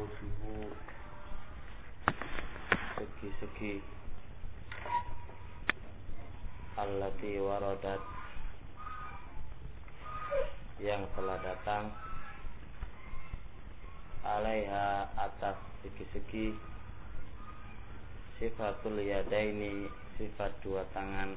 wujuh segi-segi allati waradat yang telah datang alaiha atas segi-segi sifatul yadaini, sifat dua tangan.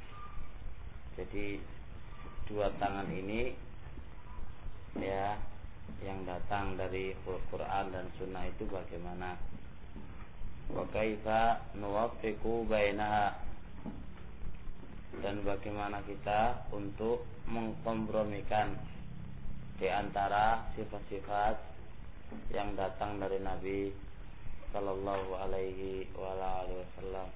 Jadi dua tangan ini ya yang datang dari Al-Quran dan Sunnah itu bagaimana? Wa kaifa nuwaffiqu bainaha, dan bagaimana kita untuk mengkompromikan di antara sifat-sifat yang datang dari Nabi sallallahu alaihi wasallam.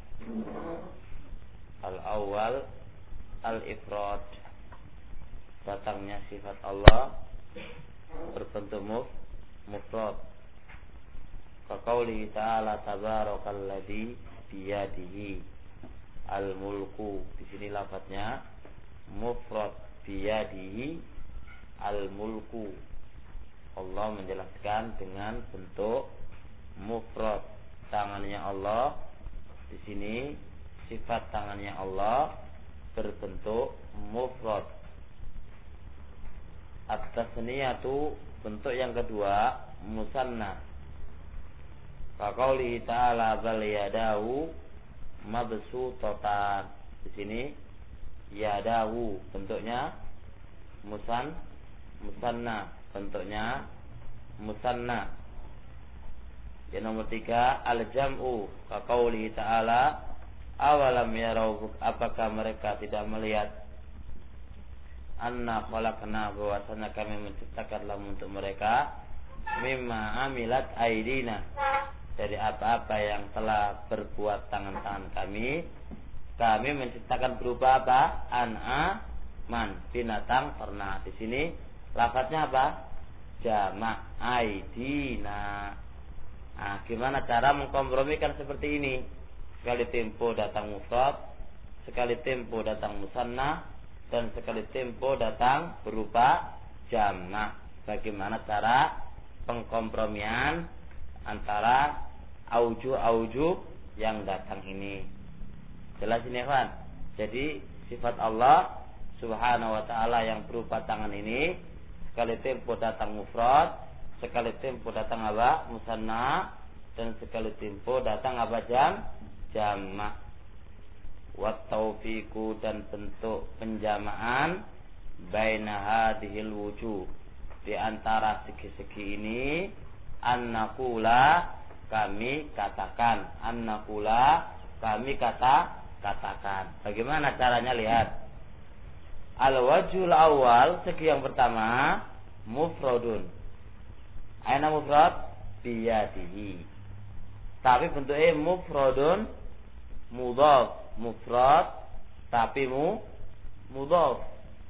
Al-awwal al-ifrad, datangnya sifat Allah berbentuk mufrad. Kaqaulihi ta'ala tabarakalladzi biyadihi al-mulku. Di sini lafadznya mufrad, biyadihi al-mulku. Allah menjelaskan dengan bentuk mufrad, tangannya Allah. Di sini sifat tangannya Allah berbentuk mufrad. At-tasniyatu, bentuk yang kedua musanna. Kaqaulihi ta'ala bal yadahu mabsutatan. Di sini yadahu bentuknya musanna, bentuknya musanna. Yang nomor 3 al-jam'u. Kaqaulihi ta'ala awalam yarau, apakah mereka tidak melihat anna khalaqna, bahwasanya kami menciptakanlah untuk mereka mimma amilat aidina, dari apa-apa yang telah berbuat tangan-tangan kami. Kami menciptakan berupa apa? An'aman, binatang ternak. Di sini lafadznya apa? Jama' aidina. Nah, gimana cara mengkompromikan seperti ini? Sekali tempo datang mufrad, sekali tempo datang musanna, dan sekali tempo datang berupa jama'. Bagaimana cara pengkompromian antara auju yang datang ini? Jelas ini, kawan. Jadi sifat Allah Subhanahu wa ta'ala yang berupa tangan ini sekali tempo datang mufrad, sekali tempo datang apa? Musanna, dan sekali tempo datang apa? Jama'. Wa taufiqu, dan bentuk penjamaan baina hadhil wujuh, di antara segi-segi ini, annaqula, kami katakan, annaqula, kami katakan. Bagaimana caranya? Lihat. Al-wajhul awal, segi yang pertama mufradun. Aina mufrad? Biyadihi. Tapi bentuknya mufradun mudhaf, mufrad tapi mudhaf.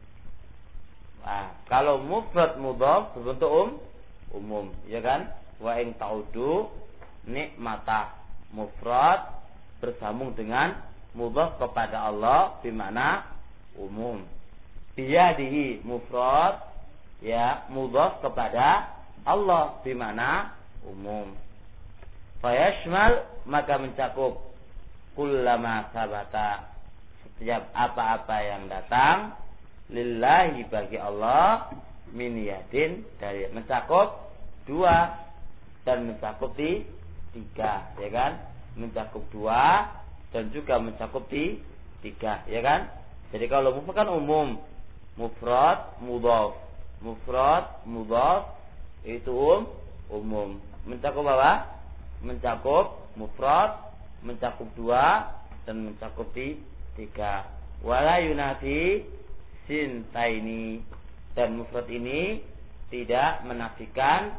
Nah, kalau mufrad mudhaf berbentuk umum, ya kan? Wa in ta'udu nikmatah, mufrad bersambung dengan mudhaf kepada Allah bermakna umum. Biyadihi mufrad ya mudhaf kepada Allah bermakna umum. Fayashmal, maka mencakup kullama sabata, setiap apa-apa yang datang lillahi, bagi Allah, min yadin, dari mencakup dua dan mencakup tiga, ya kan? Mencakup dua dan juga mencakup tiga, ya kan? Jadi kalau mufrad kan umum, mufrad mudhaf, mufrad mudhaf itu umum. Mencakup apa? Mencakup mufrad, mencakup dua, dan mencakup tiga. Wala yunafi sintaini, dan mufrad ini tidak menafikan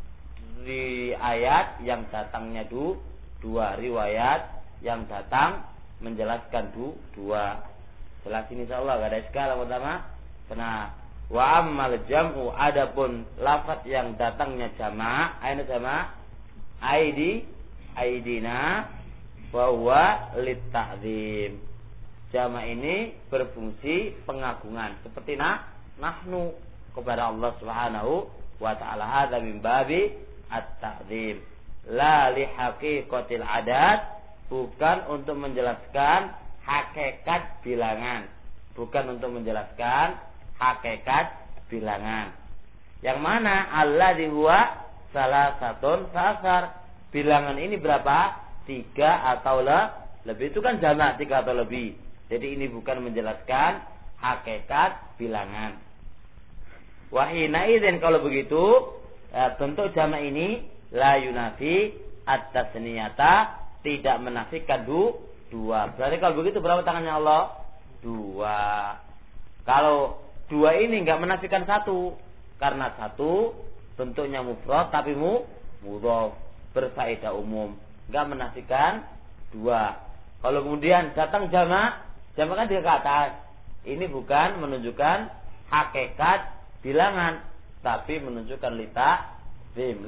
di ayat yang datangnya dua, riwayat yang datang menjelaskan dua. Jelas ini insyaallah, gak ada iskal. Pertama, karena wa ammal jam'u, adapun lafaz yang datangnya jama', aina jama'? Aidina, bahwa litta'zim. Jama' ini berfungsi pengagungan, seperti nahnu kepada Allah Subhanahu wa ta'ala. Hadza min babi at-ta'zim. La li haqiqatil adad, bukan untuk menjelaskan hakikat bilangan. Bukan untuk menjelaskan hakikat bilangan. Yang mana alladzi huwa salasatun fasar. Bilangan ini berapa? 3 atau lebih. Itu kan jamak 3 atau lebih. Jadi ini bukan menjelaskan hakikat bilangan. Wahina idzin, kalau begitu bentuk jamak ini la yunafi at-tasniyata, tidak menafikan dua. Berarti kalau begitu berapa tangannya Allah? 2. Kalau 2 ini enggak menafikan 1, karena 1 bentuknya mufrad tapi mudhaf, berfaedah umum, enggak menafikan 2. Kalau kemudian datang jamak kan dia ke atas. Ini bukan menunjukkan hakikat bilangan, tapi menunjukkan lita'zim.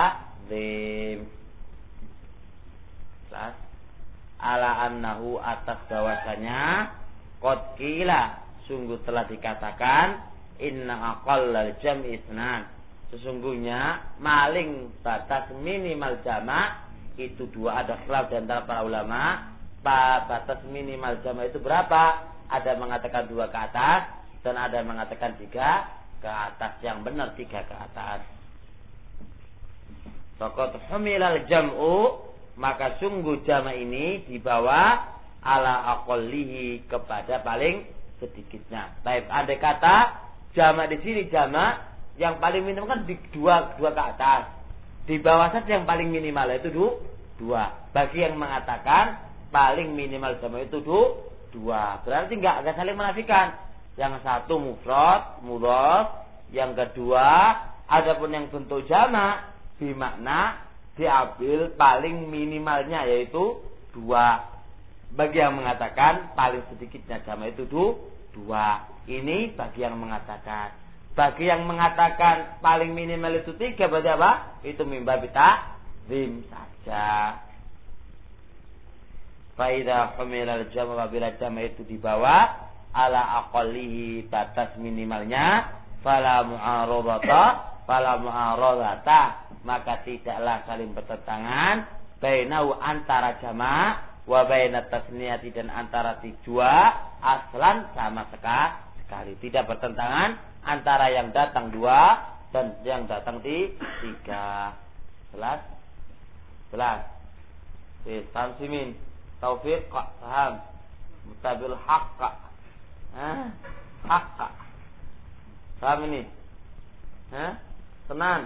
Ala annahu, atas bahwasanya, qad qila, sungguh telah dikatakan, inna aqallal jam'i isnan, sesungguhnya maling batas minimal jamak itu 2. Ada khilaf di antara para ulama, batas minimal jamak itu berapa? Ada mengatakan 2 ke atas, dan ada mengatakan 3 ke atas. Yang benar 3 ke atas. Faqad humilal jam'u, maka sungguh jamak ini dibawa ala aqallihi, kepada paling sedikitnya. Baik, andai kata jamak di sini jamak yang paling minimal kan di 2 ke atas. Di bawah saja yang paling minimal itu 2. Bagi yang mengatakan paling minimal jamak itu 2, berarti enggak saling menafikan. Yang satu mufrad, mudhaf, yang kedua adapun yang bentuk jamak bermakna diambil paling minimalnya yaitu 2. Bagi yang mengatakan paling sedikitnya jamak itu 2. Ini bagi yang mengatakan. Bagi yang mengatakan paling minimal itu 3, berarti apa? Itu mimba bita'zim saja. Faida humilal jam', apabila jamak itu dibawa ala aqallihi, batas minimalnya, fala mu'aradata, maka tidaklah saling bertentangan, bainahu, antara jamak, wa bainat tasniyati, dan antara 2 aslan sama sekali. Tidak bertentangan antara yang datang 2 dan yang datang 3. Jelas? Tamsimin Taufik, paham? Mutabil haqqa. Haqqa. Paham ini? Tenan.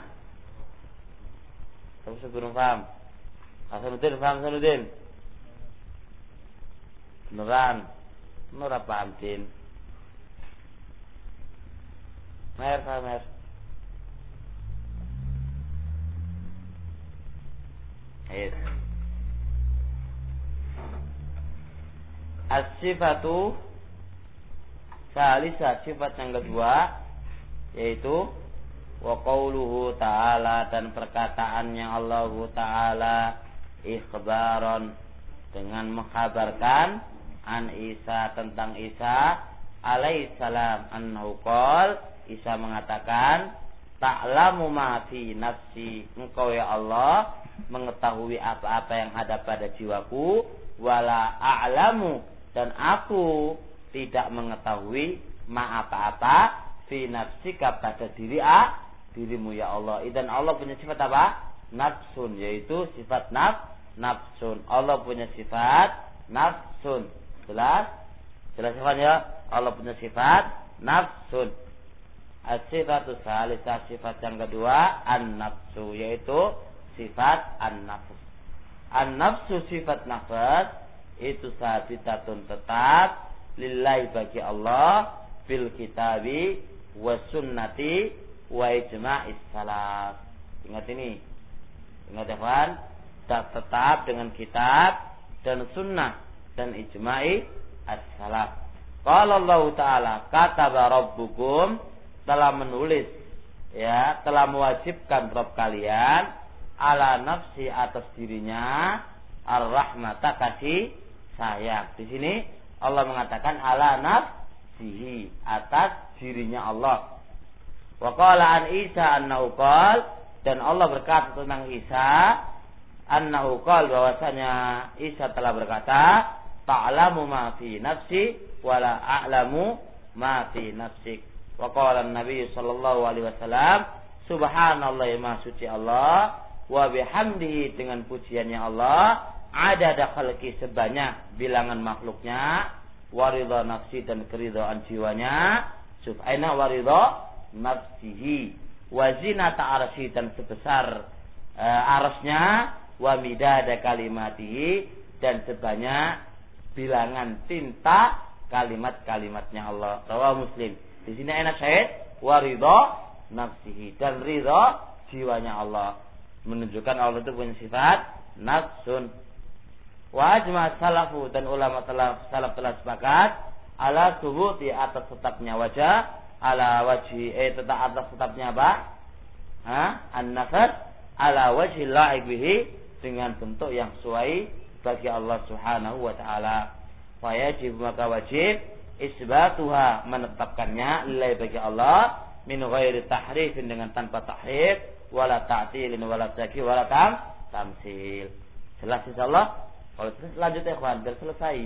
Tapi sebelum paham. Hasanuddin, paham Hasanuddin? Beneran. Bener apa Amtin? Mer. Ayo. As-sifatu salisa, sifat yang kedua, yaitu wa qauluhu ta'ala, dan perkataannya Allah Ta'ala, ikhbaron, dengan mengkhabarkan, an Isa, tentang Isa alaihissalam, annahu qol, Isa mengatakan, ta'lamu ma fi nafsi, engkau ya Allah mengetahui apa-apa yang ada pada jiwaku, wala a'lamu, dan aku tidak mengetahui ma apa-apa fi nafsika, pada dirimu ya Allah. Dan Allah punya sifat apa? Nafsun, yaitu sifat nafsun. Allah punya sifat nafsun. Jelas sifatnya? Allah punya sifat nafsun. As-sifatu salisah, sifat yang kedua, an-nafsu, yaitu sifat an-nafs. An-nafsu, sifat nafs, itu sabitatun, tetap, lillahi, bagi Allah, fil kitabi wa sunnati wa ijma'is salaf. Ingat ini. Ingat ya kawan, tetap dengan kitab dan sunnah dan ijma'i as-salaf. Qala Allah Ta'ala, kataba rabbukum, telah menulis, ya, telah mewajibkan Rabb kalian, ala nafsi, atas dirinya, ar-rahmata, kasih sayang. Di sini Allah mengatakan ala nafsihi, atas dirinya Allah. Wa qala an Isa annahu qala, Dan Allah berkata tentang Isa, annahu qala, bahwasanya Isa telah berkata, ta'lamu ma fi nafsi wa la a'lamu ma fi nafsik. Wa qala an-nabi sallallahu alaihi wasallam, subhanallah, maha suci Allah, wa bihamdihi, dengan pujiannya Allah, adada khalqi, sebanyak bilangan makhluknya, wa ridha nafsi, dan keridhaan jiwanya, subhana wa ridha nafsihi, wa zinata arsy, dan sebesar arasnya, wa midada kalimatihi, dan sebanyak bilangan tinta kalimat-kalimatnya Allah. Rawahu Muslim. Di sini enak syahid wa ridha nafsihi, dan ridha jiwanya Allah, menunjukkan Allah itu punya sifat nafsun. Wa ajma salafu, dan ulama salaf telah sepakat ala subuti, atas tetapnya wajah, ala wajhi tetap atas tetapnya apa? An-nafs ala wajhi la'iq bihi, dengan bentuk yang sesuai bagi Allah Subhanahu wa taala. Fa yajib, maka wajib isbatuha, menetapkannya lillahi, bagi Allah, min ghairi tahrifin, dengan tanpa tahrif, wala ta'tilin, wala takyif, wala tamsil. Jelas insyaallah. Kalau lanjut ya ikhwan, biar selesai.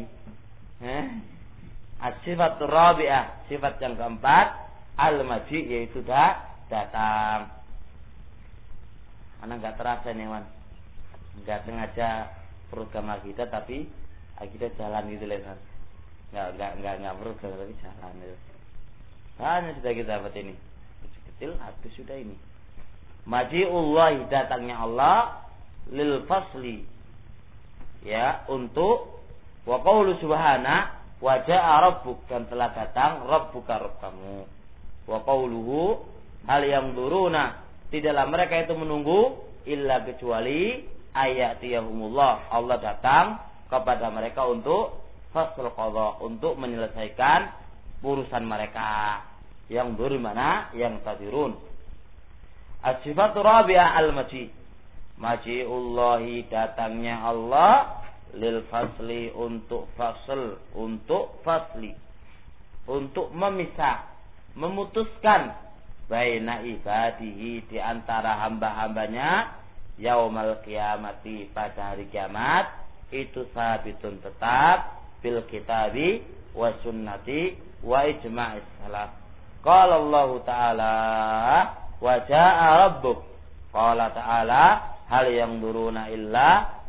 As-sifatur rabi'ah, sifat yang keempat, al-maji, yaitu datang. Mana enggak terasa nih, Wan. Enggak sengaja program kita, tapi kita jalan gitu loh, Wan. Enggak program, tapi jalan gitu. Hanya sudah kita dapat ini. Kecil habis sudah ini. Maji'ullah, datangnya Allah, lil fasli, ya, untuk wa qaulu subhana wa jaa rabbuk, dan telah datang rabbuka, rabb kamu. Wa qauluhu hal yang duruna, tidaklah mereka itu menunggu illa kecuali ayatiyahumullah, Allah datang kepada mereka untuk fasl qadha, untuk menyelesaikan urusan mereka. Yang mana? Yang tadirun. As-sifatu rabi'ah al-maji, maji'ullahi, datangnya Allah, lil fasli, untuk fasl, untuk fasli, untuk memisah, memutuskan baina ibadihi, di antara hamba-hambanya, yaumal qiyamati, pada hari kiamat, itu sabitun, tetap, bil kitabi wa sunnati wa ijma'is salaf. Qala Allah Ta'ala wa jaa rabbuk, qala ta'ala hal yang duruna illa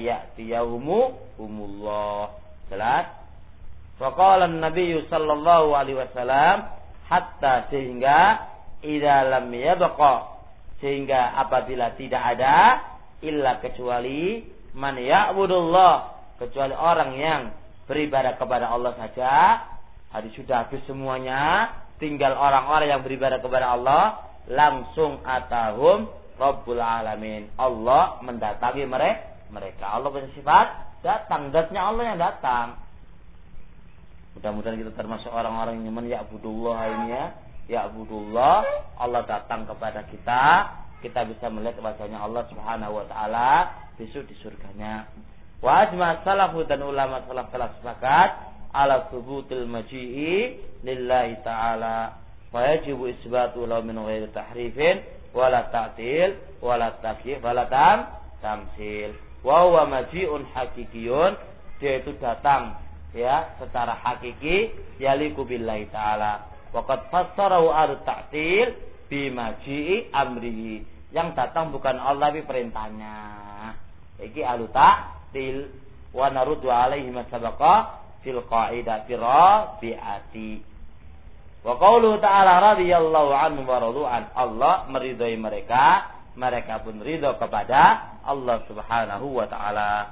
ayyatiyahumullah. Jelas. Wa qala an-nabiy sallallahu alaihi wasallam, hatta, sehingga, idza lam yabqa, sehingga apabila tidak ada, illa, kecuali, man ya'budullah, kecuali orang yang beribadah kepada Allah saja. Hari sudah habis semuanya, tinggal orang-orang yang beribadah kepada Allah, langsung atahum Rabbul Alamin, Allah mendatangi mereka. Allah punya sifat datang, zatnya Allah yang datang. Mudah-mudahan kita termasuk orang-orang yang ya'budullah ini, ya, ya'budullah, Allah datang kepada kita, kita bisa melihat wajahnya Allah Subhanahu wa taala besok di surganya. Wa ajma salafu, dan ulama salaf telah sepakat ala thubutil maji'i lillahi ta'ala, fa yajibu isbatu lahu min ghairi tahrifin wala ta'til wala takyif wala tamsil. Wa huwa maji'un hakikiyun, dia itu datang, ya, secara hakiki, yaliku billahi ta'ala. Wa qad fassarahu at-ta'til bi maji'i amrihi, yang datang bukan Allah tapi perintahnya. Iki ahlu ta'til. Wa naruddu alaihi ma sabaqa fil qaidati rabi'ati. Wa qauluhu ta'ala radhiyallahu anhu wa radu'an, Allah meridhai mereka, mereka pun ridha kepada Allah Subhanahu wa taala.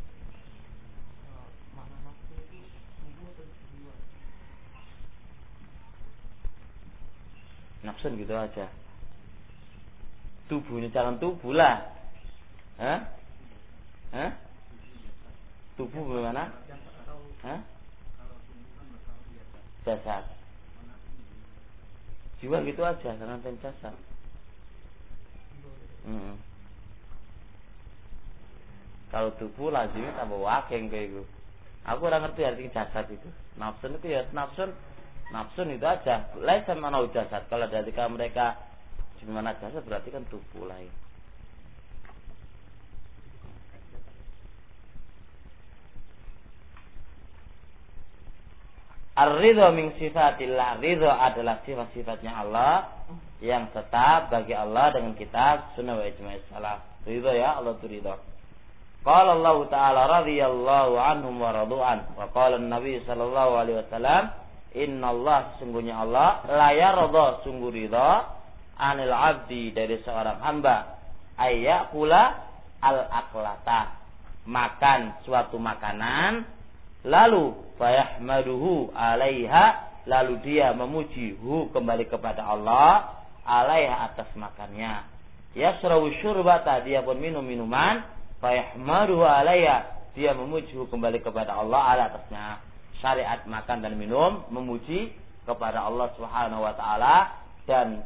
Nafsun gitu aja. Tubuh ini jangan tubuh lah. Tubuh bagaimana? Jasad. Jiwa gitu aja, jangan jasad. Kalau tubuh lazimnya tambah wakeng kayak gitu. Aku ora ngerti arti jasad itu. Nafsun itu ya nafsun itu aja. Laisa mana jasad. Kalau dari mereka Mana jasad berarti kan tubuh lain. Ar-ridho min sifatillah. Ridho adalah sifat-sifatnya Allah yang tetap bagi Allah dengan kitab sunnah wa ijma' salaf. Ridho ya, Allah itu ridho. Qala Allah Ta'ala radhiyallahu anhum wa radu'an. Wa qala Nabi sallallahu alaihi wasallam, innallaha sesungguhnya Allah la yarda sungguh ridho anil abdi dari seorang hamba ayyakula al-aklata, makan suatu makanan lalu fayahmaduhu alaiha, lalu dia memuji kembali kepada Allah alaiha atas makannya. Yasrawu syurbata, dia pun minum minuman, fayahmaduhu alaiha, dia memuji kembali kepada Allah ala atasnya. Syariat makan dan minum memuji kepada Allah Subhanahu wa taala, dan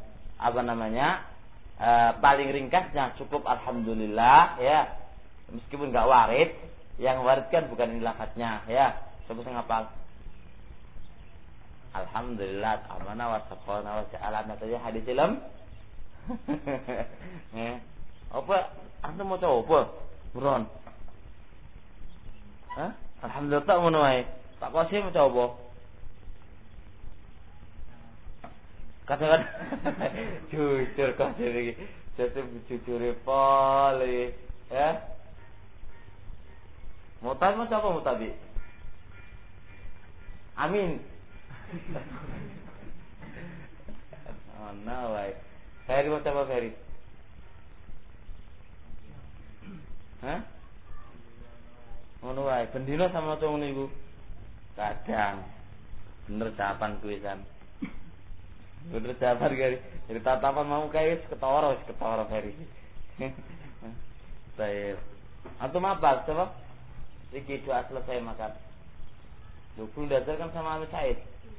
paling ringkasnya cukup alhamdulillah ya, meskipun enggak warid. Yang warid kan bukan ini lafadznya ya. Coba saya ngapal. Alhamdulillah amana wa taqwana wa ja'alana tadi hadis film. Apa anda mau coba? Buron. Hah? Alhamdulillah tak ngono wae. Tak kasih mau coba. Katakan jujur kasih iki. Jadi jujur pole ya. Mutab mau coba mutabi. Amin. Oh no way. Ferry mau coba Ferry. Hah? Ngono wae, bendino sama maca ngono iku. Kadang bener jawaban kuwi kan. Bener jawaban kari. Jadi tatapan mau kayak ketara Ferry. Baik. Antum apa? Coba. Iki doa selesai makan. Belum dasar kan sama Amin Said.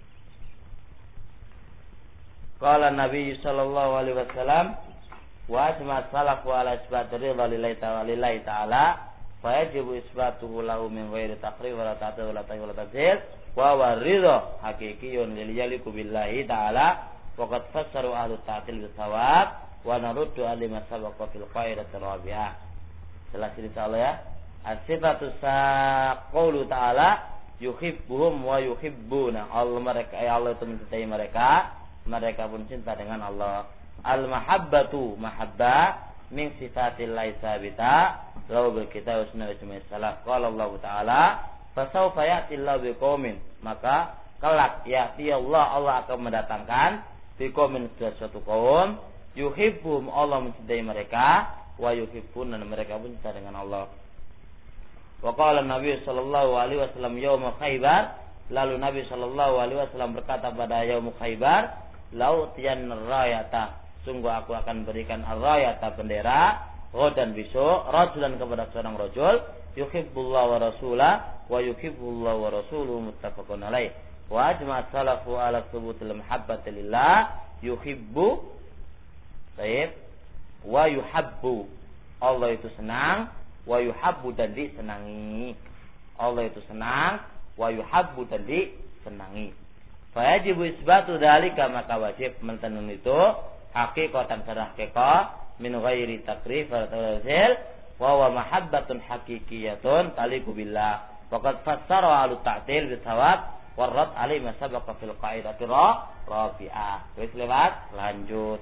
Qala Nabi sallallahu alaihi wasallam, wa ajma salafu ala isbat ridha lillahi ta'ala, fa yajibu isbatuhu lahu min ghairi taqrib wa la ta'til wa la ta'til wa la ta'til wa wa ridha haqiqiyyun liyaliku billahi ta'ala wa qad fassaru ahlu ta'til bisawab wa naruddu alima sabaqa fil qaidati rabi'ah. Jelas insyaallah ya. As-sifatu saqulu ta'ala yuhibbuhum wa yuhibbuna. Allah itu mencintai mereka, mereka pun cinta dengan Allah. Al-mahabbatu mahabbah min sifatillahi sabita lalu berkita usna wa jama'i salaf. Qala Allah Ta'ala fasawfa ya'ti Allahu biqaumin, maka kelak ya'ti Allah akan mendatangkan biqaumin suatu kaum yuhibbuhum, Allah mencintai mereka, wa yuhibbuna, mereka pun cinta dengan Allah. Wa qala Nabi sallallahu alaihi wasallam yaum Khaibar, lalu Nabi sallallahu alaihi wasallam berkata pada yaum Khaibar, lau tiyan rayata, sungguh aku akan berikan ar-rayata bendera, dan besok rajulan kepada seorang rajul yuhibbullah wa rasulah wa yuhibbullah wa rasuluhu muttafaqun alaih. Wa ajma salafu ala thubutil mahabbati lillah yuhibbu tayyib wa yuhabbu, Allah itu senang, wa yuhabbu dan disenangi. Allah itu senang, wa yuhabbu dan disenangi. Fa yajibu isbatu dzalika, maka wajib mentenun itu hakikatan secara hakikat min ghairi takrif wa tawzil wa huwa mahabbatun haqiqiyatun taliqu billah. Faqad fassara ahlu ta'til bisawab warad alaihi ma sabaqa fil qaidati rabi'ah. Wis lewat, lanjut.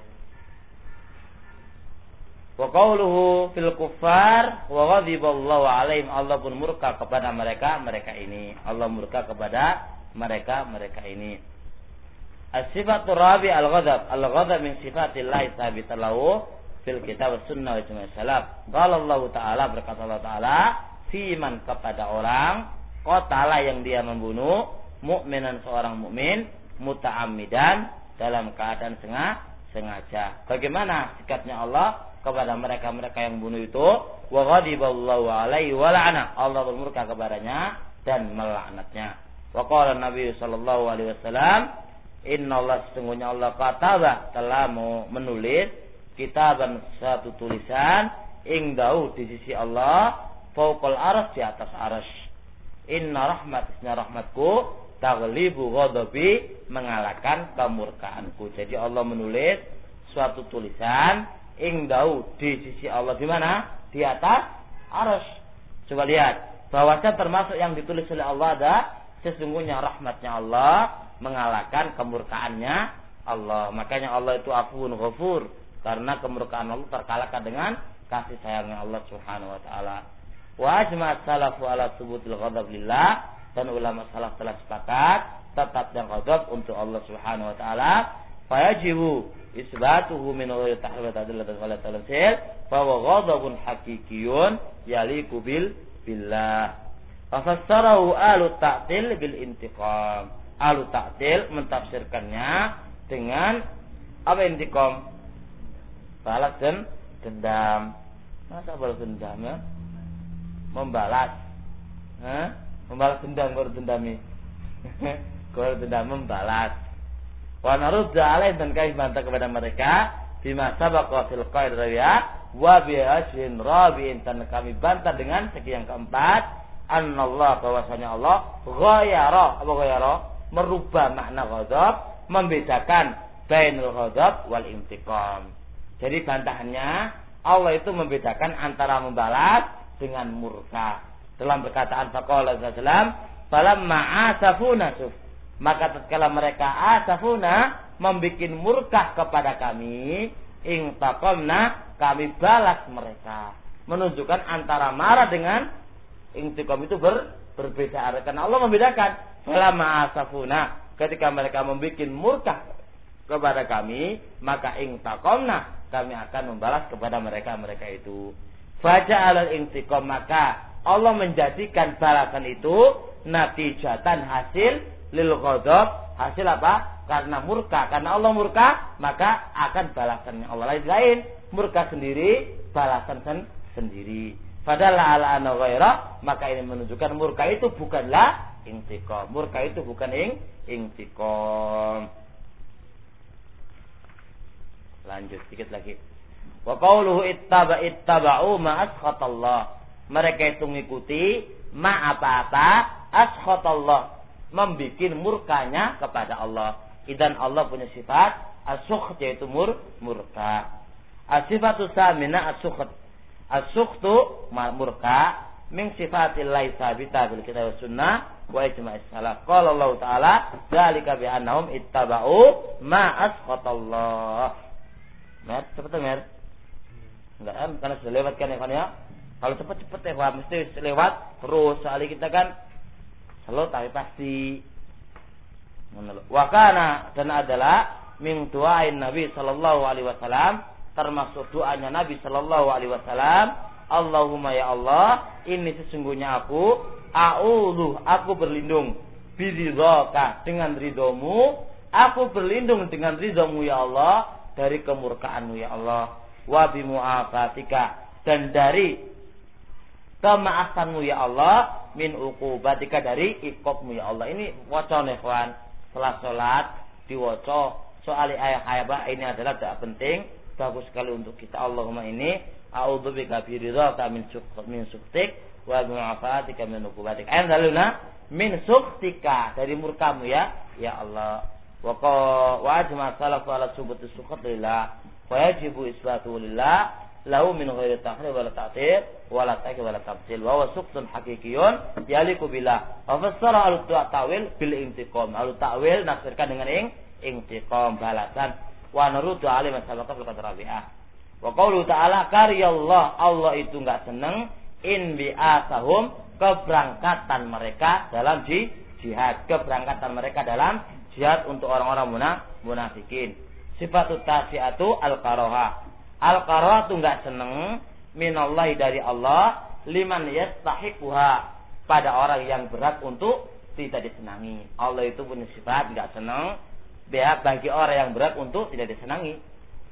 Wa qawluhu fil kuffar wa ghadiballahu alaihim, Allah pun murka kepada mereka ini. Allah murka kepada mereka ini. As-sifatu rabi al-ghadab. Al-ghadab min sifatillahi thabita lahu fil kitab was sunnah wa ijma' salaf. Qala Allah Ta'ala, berkata Allah Ta'ala, fiman kepada orang qatala yang dia membunuh mukminan seorang mukmin muta'ammidan dalam keadaan sengaja. Bagaimana sikapnya Allah kepada mereka yang bunuh itu? Wa ghadiballahu alaihi wa la'ana, Allah bermurka kepadanya dan melaknatnya. Wa qala Nabi sallallahu alaihi wasallam, innallaha, sesungguhnya Allah kataba, telah menulis kitaban, satu tulisan, ingdahu di sisi Allah, fauqal arsy, di atas arsy. Inna rahmatku taghlibu ghadabi, mengalahkan kemurkaanku. Jadi Allah menulis suatu tulisan indau di sisi Allah di mana? Di atas arsy. Coba lihat, bahwasanya termasuk yang ditulis oleh Allah ada sesungguhnya rahmatnya Allah mengalahkan kemurkaannya Allah. Makanya Allah itu Afuwun Ghafur, karena kemurkaan Allah terkalahkan dengan kasih sayangnya Allah Subhanahu wa taala. Wa ajma'at salafu ala subutil ghadab lillah, dan ulama salaf telah sepakat tetapnya ghadab untuk Allah Subhanahu wa taala. Fayajibu isbatuhu min ghairi tahrif adillati wala talsil fa huwa ghadabun haqiqiyyun yaliqu billah. Fafassarahu ahlu ta'til bil intiqam. Ahlu ta'til mentafsirkannya dengan apa intiqam? Balas dan dendam. Masa balas dendam ya? Membalas. Membalas dendam, kalau dendami. Kalau dendam membalas. Wa narudda alaih, dan kami bantah kepada mereka bima sabaqa fil qaid rawiyah wa bi ajrin rabi'in, dan kami bantah dengan segi yang keempat, annallah, bahwasanya Allah ghayara merubah makna ghadab, membedakan bainul ghadab wal intiqam. Jadi bantahannya Allah itu membedakan antara membalas dengan murka. Dalam perkataan faqala sallallahu falamma asafuna, maka tatkala mereka asafuna membikin murka kepada kami, intaqamna, kami balas mereka. Menunjukkan antara marah dengan intiqam itu berbeda. Karena Allah membedakan. Falamma asafuna, ketika mereka membikin murka kepada kami, maka intaqamna, kami akan membalas kepada mereka itu. Faja'alal intiqam, maka Allah menjadikan balasan itu natijatan, hasil lil ghadab, hasil apa? Karena murka. Karena Allah murka, maka akan balasannya Allah lain. Murka sendiri, balasan sendiri. Padahal ala anna ghaira, maka ini menunjukkan murka itu bukanlah intiqam. Murka itu bukan intiqam. Lanjut sedikit lagi. Wa qauluhu ittaba'u ma askhatallah. Mereka itu mengikuti ma apa-apa askhatallah, membikin murkanya kepada Allah. Idan Allah punya sifat as-sukht, yaitu murka. As-sifatu samina as-sukht. As-sukhtu murka min sifatillahi sabita bil kitab was sunnah wa ijma'is salaf. Qala Allah taala dzalika bi annahum ittaba'u ma askhatallah. Mer, cepet mer. Enggak kan, karena sudah lewat kan ya. Kalau cepet-cepet ya, mesti lewat terus. Soalnya kita kan selalu tapi pasti. Wakana, dan adalah min du'ain Nabi sallallahu alaihi wasallam, termasuk doanya Nabi sallallahu alaihi wasallam, Allahumma ya Allah, ini sesungguhnya aku berlindung biridhaka, dengan ridhomu, aku berlindung dengan ridhomu ya Allah dari kemurkaanmu ya Allah, wa bimu'afatika, dan dari kemaafanmu ya Allah, min uqubatika, dari iqabmu ya Allah. Ini waca ikhwan, setelah salat diwaca soal ayat-ayat ini adalah tidak penting, bagus sekali untuk kita. Allahumma ini a'udzubika bi ridhaka min sukhtik wa bi mu'afatika min uqubatik. Ayat daluna min sukhtika, dari murkamu ya Allah. Wa ajma salafu ala subuti sukhat lillah wa yajibu isbatu lillah lahu min ghairi tahrif wala ta'til wala ta'kid wala tabtil wa huwa suqtun haqiqiyyun yaliqu billah. Wa fassara al-ta'wil bil intiqam. Al-ta'wil nafsirkan dengan intiqam, balasan. Wa narudu alaihi masabaqa fil qadrabi'ah. Wa qaulu ta'ala karyallah, Allah itu enggak senang in bi'asahum, keberangkatan mereka dalam jihad, keberangkatan mereka dalam jihad untuk orang-orang munafikin. Sifatut tasi'atu al-karaha. Al-karaha itu enggak senang minallahi, dari Allah, liman yastahiquha, pada orang yang berat untuk tidak disenangi. Allah itu punya sifat enggak senang bagi orang yang berat untuk tidak disenangi.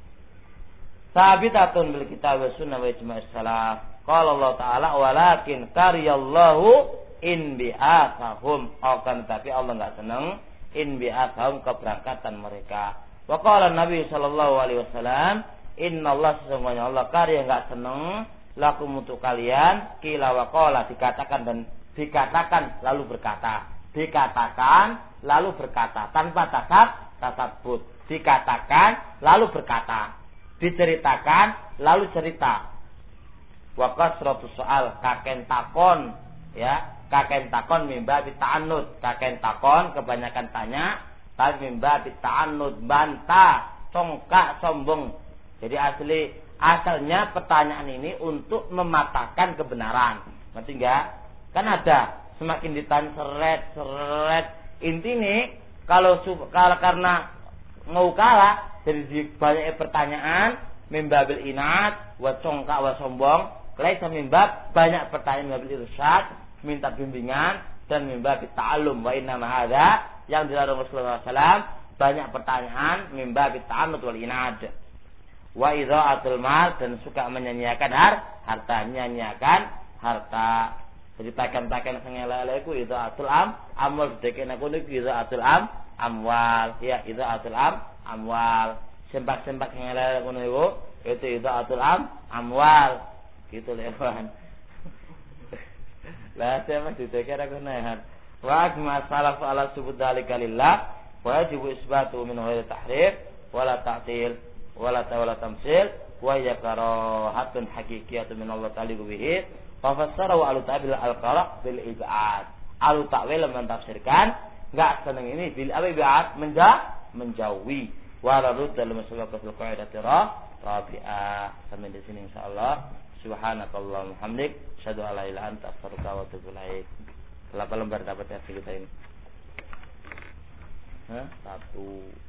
Sabitatun bil kitab was sunnah wa ijma'is salaf. Qala Allah taala walakin karyallahu in bi'asahum, akan tapi Allah enggak senang in bi'asahum, keberangkatan mereka. Wa qala Nabi sallallahu alaihi wasallam, innallaha, sesungguhnya Allah karya enggak senang lakum, untuk kalian, qila wa qala, dikatakan lalu berkata, dikatakan lalu berkata tanpa tasabut. dikatakan lalu berkata, diceritakan lalu cerita. Wa kasratu soal, kaken takon, ya, kaken takon mimba bita'anud, kaken takon kebanyakan tanya, tapi mimba bita'anud, bantah, congkak, sombong. Jadi asalnya pertanyaan ini untuk mematahkan kebenaran. Ngerti enggak? Kan ada semakin ditanya seret. Intinya kalau karena mau kalah jadi banyak pertanyaan, mimbabil inat, wa congkak wa sombong, laisa mimbab banyak pertanyaan mimbabil irsyad, minta bimbingan, dan mimbab ta'allum. Wa inna ma hadza yang dilarang Rasulullah SAW banyak pertanyaan mimbab ta'annud wal inad. Wa idha'atul mal, dan suka menyanyiakan harta, menyanyiakan harta. Jadi pakaian-pakaian sing elek-elek iku idha'atul amwal, sedekene aku niku idha'atul amwal, ya idha'atul amwal. Sempak-sempak sing elek ngono iku itu idha'atul amwal. Gitu lewan. Lah sama sedekene aku nehan. Wa masalah ala subut dalika lillah, wajib isbatu min ghairi tahrif wala ta'til wala tamsil, wa yakarahatun haqiqiyatun min Allah ta'ala bihi. Fafassarahu al-ta'wil al-qaraq bil ib'ad. Al-ta'wil mentafsirkan enggak seneng ini bil ib'ad, menjauhi. Wa radud dalam masalah qasul qaidati rabi'ah. Sampai di sini insyaallah. Subhanakallahumma hamdik, asyhadu an la ilaha illa anta, astaghfiruka wa atubu ilaik. Berapa lembar dapat ya kita ini? 1